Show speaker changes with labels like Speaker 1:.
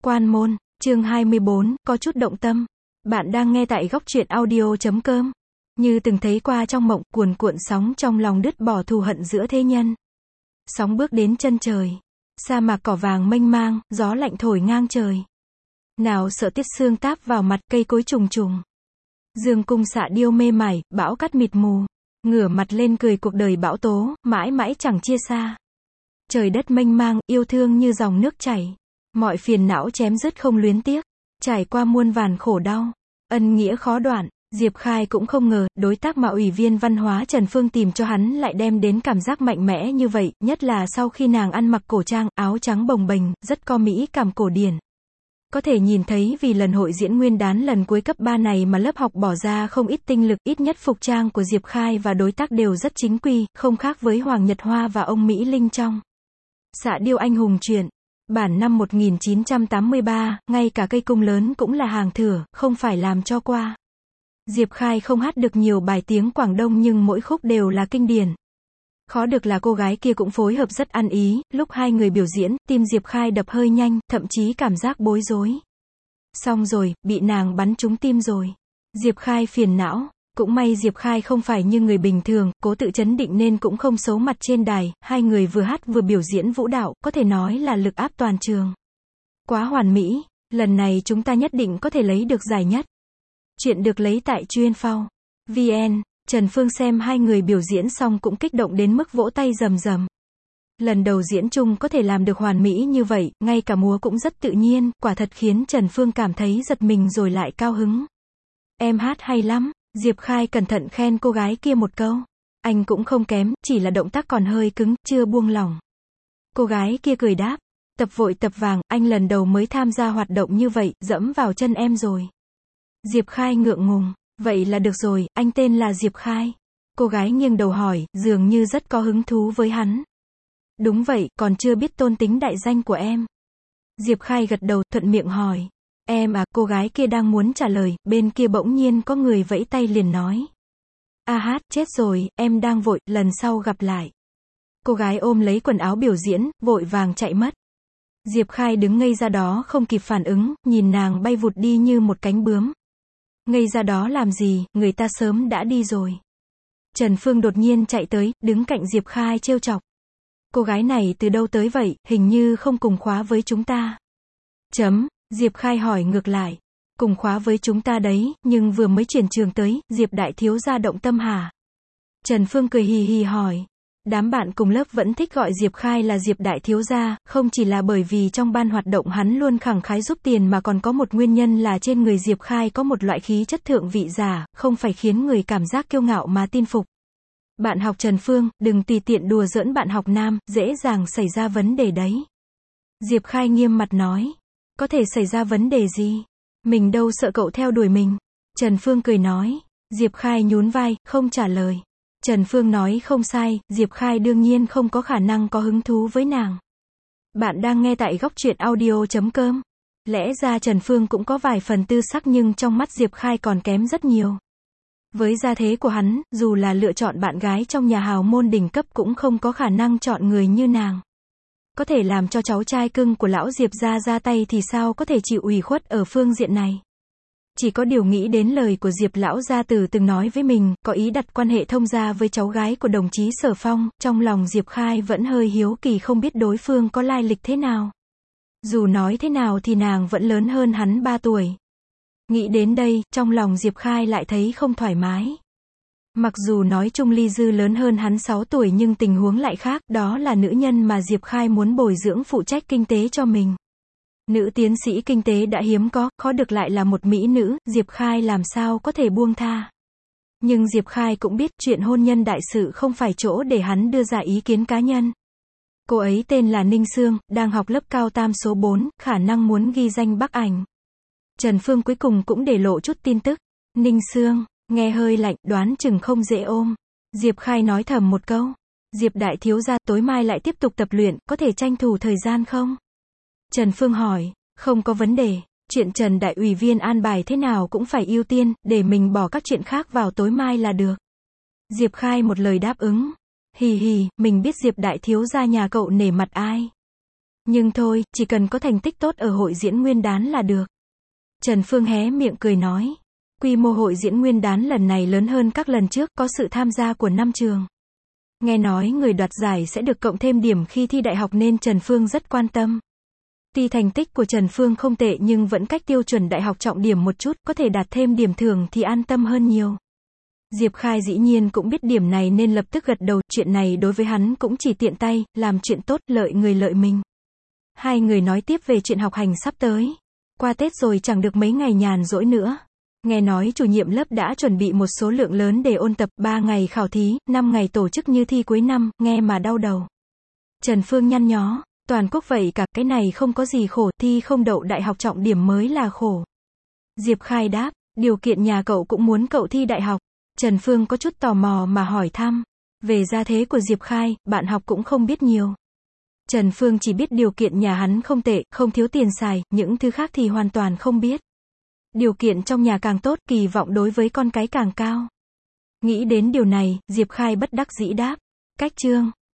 Speaker 1: Quan môn, chương 24, có chút động tâm. Bạn đang nghe tại góc truyện audio.com. Như từng thấy qua trong mộng, cuồn cuộn sóng trong lòng đứt bỏ thù hận giữa thế nhân. Sóng bước đến chân trời. Sa mạc cỏ vàng mênh mang, gió lạnh thổi ngang trời. Nào sợ tiết sương táp vào mặt, cây cối trùng trùng. Dương cung xạ điêu mê mải, bão cát mịt mù. Ngửa mặt lên cười cuộc đời bão tố, mãi mãi chẳng chia xa. Trời đất mênh mang, yêu thương như dòng nước chảy. Mọi phiền não chém dứt không luyến tiếc. Trải qua muôn vàn khổ đau. Ân nghĩa khó đoạn. Diệp Khai cũng không ngờ, đối tác mà Ủy viên Văn hóa Trần Phương tìm cho hắn lại đem đến cảm giác mạnh mẽ như vậy, nhất là sau khi nàng ăn mặc cổ trang, áo trắng bồng bềnh, rất có mỹ cảm cổ điển. Có thể nhìn thấy vì lần hội diễn nguyên đán lần cuối cấp 3 này mà lớp học bỏ ra không ít tinh lực, ít nhất phục trang của Diệp Khai và đối tác đều rất chính quy, không khác với Hoàng Nhật Hoa và ông Mỹ Linh trong Xạ điêu anh hùng truyện. Bản năm 1983, ngay cả cây cung lớn cũng là hàng thừa, không phải làm cho qua. Diệp Khai không hát được nhiều bài tiếng Quảng Đông nhưng mỗi khúc đều là kinh điển. Khó được là cô gái kia cũng phối hợp rất ăn ý, lúc hai người biểu diễn, tim Diệp Khai đập hơi nhanh, thậm chí cảm giác bối rối. Xong rồi, bị nàng bắn trúng tim rồi. Diệp Khai phiền não. Cũng may Diệp Khai không phải như người bình thường, cố tự trấn định nên cũng không xấu mặt trên đài, hai người vừa hát vừa biểu diễn vũ đạo, có thể nói là lực áp toàn trường. Quá hoàn mỹ, lần này chúng ta nhất định có thể lấy được giải nhất. Chuyện được lấy tại Chuyên.Phao.vn, Trần Phương xem hai người biểu diễn xong cũng kích động đến mức vỗ tay rầm rầm. Lần đầu diễn chung có thể làm được hoàn mỹ như vậy, ngay cả múa cũng rất tự nhiên, quả thật khiến Trần Phương cảm thấy giật mình rồi lại cao hứng. Em hát hay lắm. Diệp Khai cẩn thận khen cô gái kia một câu. Anh cũng không kém, chỉ là động tác còn hơi cứng, chưa buông lỏng. Cô gái kia cười đáp. Tập vội tập vàng, anh lần đầu mới tham gia hoạt động như vậy, dẫm vào chân em rồi. Diệp Khai ngượng ngùng. Vậy là được rồi, anh tên là Diệp Khai. Cô gái nghiêng đầu hỏi, dường như rất có hứng thú với hắn. Đúng vậy, còn chưa biết tôn tính đại danh của em. Diệp Khai gật đầu, thuận miệng hỏi. Em à, cô gái kia đang muốn trả lời, bên kia bỗng nhiên có người vẫy tay liền nói. A hát, chết rồi, em đang vội, lần sau gặp lại. Cô gái ôm lấy quần áo biểu diễn, vội vàng chạy mất. Diệp Khai đứng ngây ra đó không kịp phản ứng, nhìn nàng bay vụt đi như một cánh bướm. Ngây ra đó làm gì, người ta sớm đã đi rồi. Trần Phương đột nhiên chạy tới, đứng cạnh Diệp Khai trêu chọc. Cô gái này từ đâu tới vậy, hình như không cùng khóa với chúng ta. Diệp Khai hỏi ngược lại. Cùng khóa với chúng ta đấy, nhưng vừa mới chuyển trường tới, Diệp đại thiếu gia động tâm hả? Trần Phương cười hì hì hỏi. Đám bạn cùng lớp vẫn thích gọi Diệp Khai là Diệp đại thiếu gia, không chỉ là bởi vì trong ban hoạt động hắn luôn khẳng khái giúp tiền mà còn có một nguyên nhân là trên người Diệp Khai có một loại khí chất thượng vị giả, không phải khiến người cảm giác kiêu ngạo mà tin phục. Bạn học Trần Phương, đừng tùy tiện đùa giỡn bạn học nam, dễ dàng xảy ra vấn đề đấy. Diệp Khai nghiêm mặt nói. Có thể xảy ra vấn đề gì? Mình đâu sợ cậu theo đuổi mình. Trần Phương cười nói. Diệp Khai nhún vai, không trả lời. Trần Phương nói không sai, Diệp Khai đương nhiên không có khả năng có hứng thú với nàng. Bạn đang nghe tại góc truyện audio.com. Lẽ ra Trần Phương cũng có vài phần tư sắc nhưng trong mắt Diệp Khai còn kém rất nhiều. Với gia thế của hắn, dù là lựa chọn bạn gái trong nhà hào môn đỉnh cấp cũng không có khả năng chọn người như nàng. Có thể làm cho cháu trai cưng của lão Diệp ra tay thì sao có thể chịu ủy khuất ở phương diện này. Chỉ có điều nghĩ đến lời của Diệp lão gia tử từng nói với mình, có ý đặt quan hệ thông gia với cháu gái của đồng chí Sở Phong, trong lòng Diệp Khai vẫn hơi hiếu kỳ không biết đối phương có lai lịch thế nào. Dù nói thế nào thì nàng vẫn lớn hơn hắn 3 tuổi. Nghĩ đến đây, trong lòng Diệp Khai lại thấy không thoải mái. Mặc dù nói Trung Ly Dư lớn hơn hắn 6 tuổi nhưng tình huống lại khác, đó là nữ nhân mà Diệp Khai muốn bồi dưỡng phụ trách kinh tế cho mình. Nữ tiến sĩ kinh tế đã hiếm có, khó được lại là một mỹ nữ, Diệp Khai làm sao có thể buông tha. Nhưng Diệp Khai cũng biết chuyện hôn nhân đại sự không phải chỗ để hắn đưa ra ý kiến cá nhân. Cô ấy tên là Ninh Sương, đang học lớp cao tam số 4, khả năng muốn ghi danh Bắc Ảnh. Trần Phương cuối cùng cũng để lộ chút tin tức. Ninh Sương. Nghe hơi lạnh, đoán chừng không dễ ôm. Diệp Khai nói thầm một câu. Diệp đại thiếu gia, tối mai lại tiếp tục tập luyện, có thể tranh thủ thời gian không? Trần Phương hỏi. Không có vấn đề. Chuyện Trần đại ủy viên an bài thế nào cũng phải ưu tiên, để mình bỏ các chuyện khác vào tối mai là được. Diệp Khai một lời đáp ứng. Hì hì, mình biết Diệp đại thiếu gia nhà cậu nể mặt ai. Nhưng thôi, chỉ cần có thành tích tốt ở hội diễn nguyên đán là được. Trần Phương hé miệng cười nói. Quy mô hội diễn nguyên đán lần này lớn hơn các lần trước, có sự tham gia của 5 trường. Nghe nói người đoạt giải sẽ được cộng thêm điểm khi thi đại học nên Trần Phương rất quan tâm. Tuy thành tích của Trần Phương không tệ nhưng vẫn cách tiêu chuẩn đại học trọng điểm một chút, có thể đạt thêm điểm thưởng thì an tâm hơn nhiều. Diệp Khai dĩ nhiên cũng biết điểm này nên lập tức gật đầu, chuyện này đối với hắn cũng chỉ tiện tay, làm chuyện tốt, lợi người lợi mình. Hai người nói tiếp về chuyện học hành sắp tới. Qua Tết rồi chẳng được mấy ngày nhàn rỗi nữa. Nghe nói chủ nhiệm lớp đã chuẩn bị một số lượng lớn để ôn tập, 3 ngày khảo thí, 5 ngày tổ chức như thi cuối năm, nghe mà đau đầu. Trần Phương nhăn nhó, toàn quốc vậy cả, cái này không có gì khổ, thi không đậu đại học trọng điểm mới là khổ. Diệp Khai đáp, điều kiện nhà cậu cũng muốn cậu thi đại học. Trần Phương có chút tò mò mà hỏi thăm. Về gia thế của Diệp Khai, bạn học cũng không biết nhiều. Trần Phương chỉ biết điều kiện nhà hắn không tệ, không thiếu tiền xài, những thứ khác thì hoàn toàn không biết. Điều kiện trong nhà càng tốt, kỳ vọng đối với con cái càng cao. Nghĩ đến điều này, Diệp Khai bất đắc dĩ đáp. Cách chương